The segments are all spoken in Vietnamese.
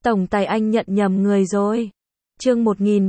Tổng tài anh nhận nhầm người rồi. Chương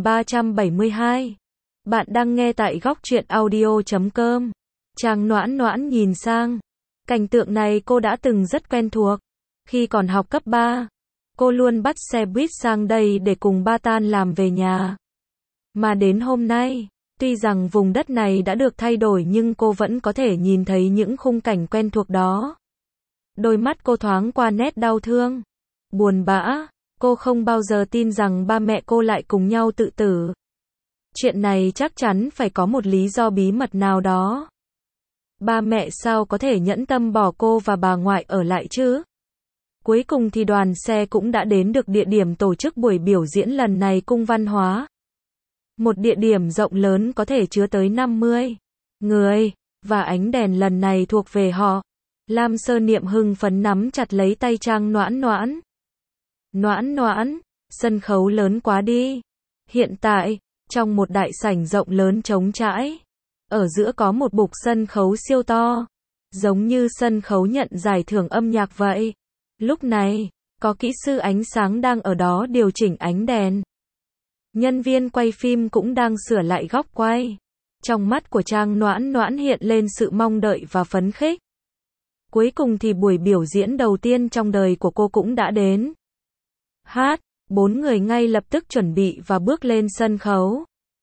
1372. Bạn đang nghe tại góc truyện audio.com. Trang Noãn Noãn nhìn sang. Cảnh tượng này cô đã từng rất quen thuộc. Khi còn học cấp 3, cô luôn bắt xe buýt sang đây để cùng ba tan làm về nhà. Mà đến hôm nay, tuy rằng vùng đất này đã được thay đổi nhưng cô vẫn có thể nhìn thấy những khung cảnh quen thuộc đó. Đôi mắt cô thoáng qua nét đau thương, buồn bã. Cô không bao giờ tin rằng ba mẹ cô lại cùng nhau tự tử. Chuyện này chắc chắn phải có một lý do bí mật nào đó. Ba mẹ sao có thể nhẫn tâm bỏ cô và bà ngoại ở lại chứ? Cuối cùng thì đoàn xe cũng đã đến được địa điểm tổ chức buổi biểu diễn lần này, Cung Văn Hóa. Một địa điểm rộng lớn có thể chứa tới 50 người, và ánh đèn lần này thuộc về họ. Lam Sơ Niệm hưng phấn nắm chặt lấy tay Trang Noãn Noãn. Noãn Noãn, sân khấu lớn quá đi. Hiện tại, trong một đại sảnh rộng lớn trống trải, ở giữa có một bục sân khấu siêu to, giống như sân khấu nhận giải thưởng âm nhạc vậy. Lúc này, có kỹ sư ánh sáng đang ở đó điều chỉnh ánh đèn. Nhân viên quay phim cũng đang sửa lại góc quay. Trong mắt của Trang Noãn Noãn hiện lên sự mong đợi và phấn khích. Cuối cùng thì buổi biểu diễn đầu tiên trong đời của cô cũng đã đến. Bốn người ngay lập tức chuẩn bị và bước lên sân khấu.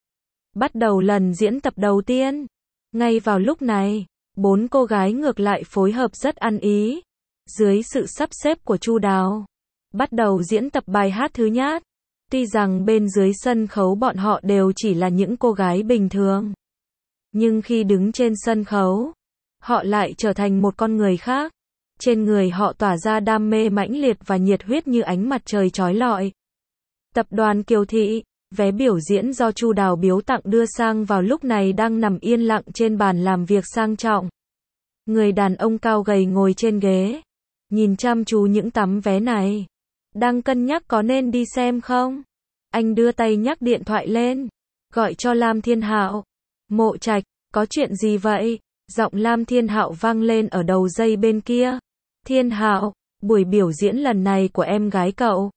Bắt đầu lần diễn tập đầu tiên. Ngay vào lúc này, bốn cô gái ngược lại phối hợp rất ăn ý. Dưới sự sắp xếp của Chu Đào, bắt đầu diễn tập bài hát thứ nhất. Tuy rằng bên dưới sân khấu bọn họ đều chỉ là những cô gái bình thường, nhưng khi đứng trên sân khấu, họ lại trở thành một con người khác. Trên người họ tỏa ra đam mê mãnh liệt và nhiệt huyết như ánh mặt trời chói lọi. Tập đoàn Kiều Thị, vé biểu diễn do Chu Đào biếu tặng đưa sang vào lúc này đang nằm yên lặng trên bàn làm việc sang trọng. Người đàn ông cao gầy ngồi trên ghế, nhìn chăm chú những tấm vé này. Đang cân nhắc có nên đi xem không? Anh đưa tay nhắc điện thoại lên, gọi cho Lam Thiên Hạo. Mộ Trạch, có chuyện gì vậy? Giọng Lam Thiên Hạo vang lên ở đầu dây bên kia. Thiên Hạo, buổi biểu diễn lần này của em gái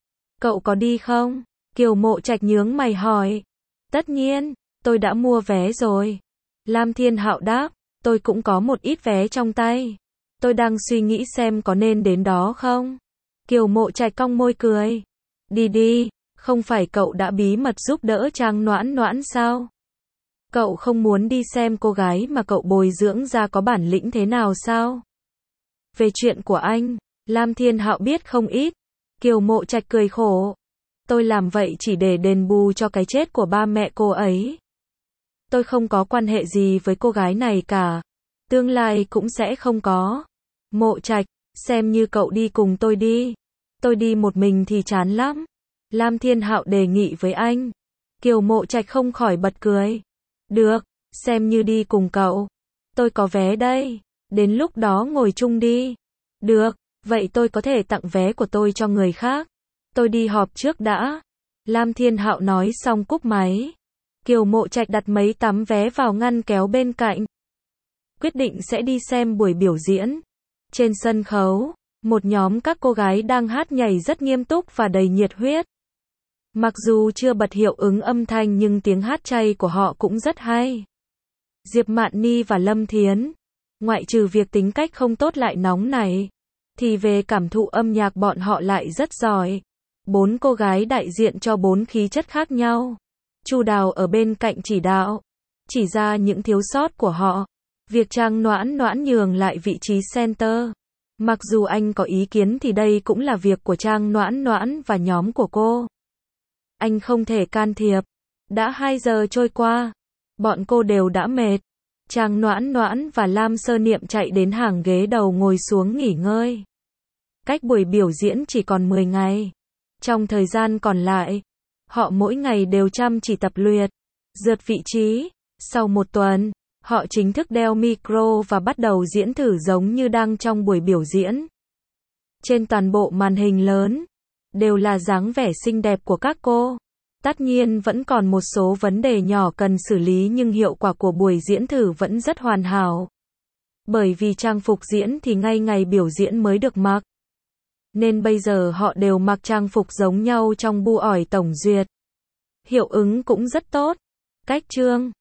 cậu có đi không? Kiều Mộ Trạch nhướng mày hỏi. Tất nhiên, tôi đã mua vé rồi. Lam Thiên Hạo đáp, tôi cũng có một ít vé trong tay. Tôi đang suy nghĩ xem có nên đến đó không? Kiều Mộ Trạch cong môi cười. Đi, không phải cậu đã bí mật giúp đỡ Trang Noãn Noãn sao? Cậu không muốn đi xem cô gái mà cậu bồi dưỡng ra có bản lĩnh thế nào sao? Về chuyện của anh, Lam Thiên Hạo biết không ít. Kiều Mộ Trạch cười khổ. Tôi làm vậy chỉ để đền bù cho cái chết của ba mẹ cô ấy. Tôi không có quan hệ gì với cô gái này cả. Tương lai cũng sẽ không có. Mộ Trạch, xem như cậu đi cùng tôi đi. Tôi đi một mình thì chán lắm. Lam Thiên Hạo đề nghị với anh. Kiều Mộ Trạch không khỏi bật cười. Được, xem như đi cùng cậu. Tôi có vé đây. Đến lúc đó ngồi chung đi. Được, vậy tôi có thể tặng vé của tôi cho người khác. Tôi đi họp trước đã. Lam Thiên Hạo nói xong cúp máy. Kiều Mộ Trạch đặt mấy tấm vé vào ngăn kéo bên cạnh. Quyết định sẽ đi xem buổi biểu diễn. Trên sân khấu, một nhóm các cô gái đang hát nhảy rất nghiêm túc và đầy nhiệt huyết. Mặc dù chưa bật hiệu ứng âm thanh nhưng tiếng hát chay của họ cũng rất hay. Diệp Mạn Ni và Lâm Thiến, ngoại trừ việc tính cách không tốt lại nóng nảy, thì về cảm thụ âm nhạc bọn họ lại rất giỏi. Bốn cô gái đại diện cho bốn khí chất khác nhau. Chu Đào ở bên cạnh chỉ đạo, chỉ ra những thiếu sót của họ. Việc Trang Noãn Noãn nhường lại vị trí center. Mặc dù anh có ý kiến thì đây cũng là việc của Trang Noãn Noãn và nhóm của cô. Anh không thể can thiệp. Đã 2 giờ trôi qua. Bọn cô đều đã mệt. Trang Noãn Noãn và Lam Sơ Niệm chạy đến hàng ghế đầu ngồi xuống nghỉ ngơi. Cách buổi biểu diễn chỉ còn 10 ngày. Trong thời gian còn lại, họ mỗi ngày đều chăm chỉ tập luyện, rượt vị trí. Sau một tuần, họ chính thức đeo micro và bắt đầu diễn thử giống như đang trong buổi biểu diễn. Trên toàn bộ màn hình lớn, đều là dáng vẻ xinh đẹp của các cô. Tất nhiên vẫn còn một số vấn đề nhỏ cần xử lý nhưng hiệu quả của buổi diễn thử vẫn rất hoàn hảo. Bởi vì trang phục diễn thì ngay ngày biểu diễn mới được mặc. nên bây giờ họ đều mặc trang phục giống nhau trong bu ỏi tổng duyệt. Hiệu ứng cũng rất tốt. Cách chương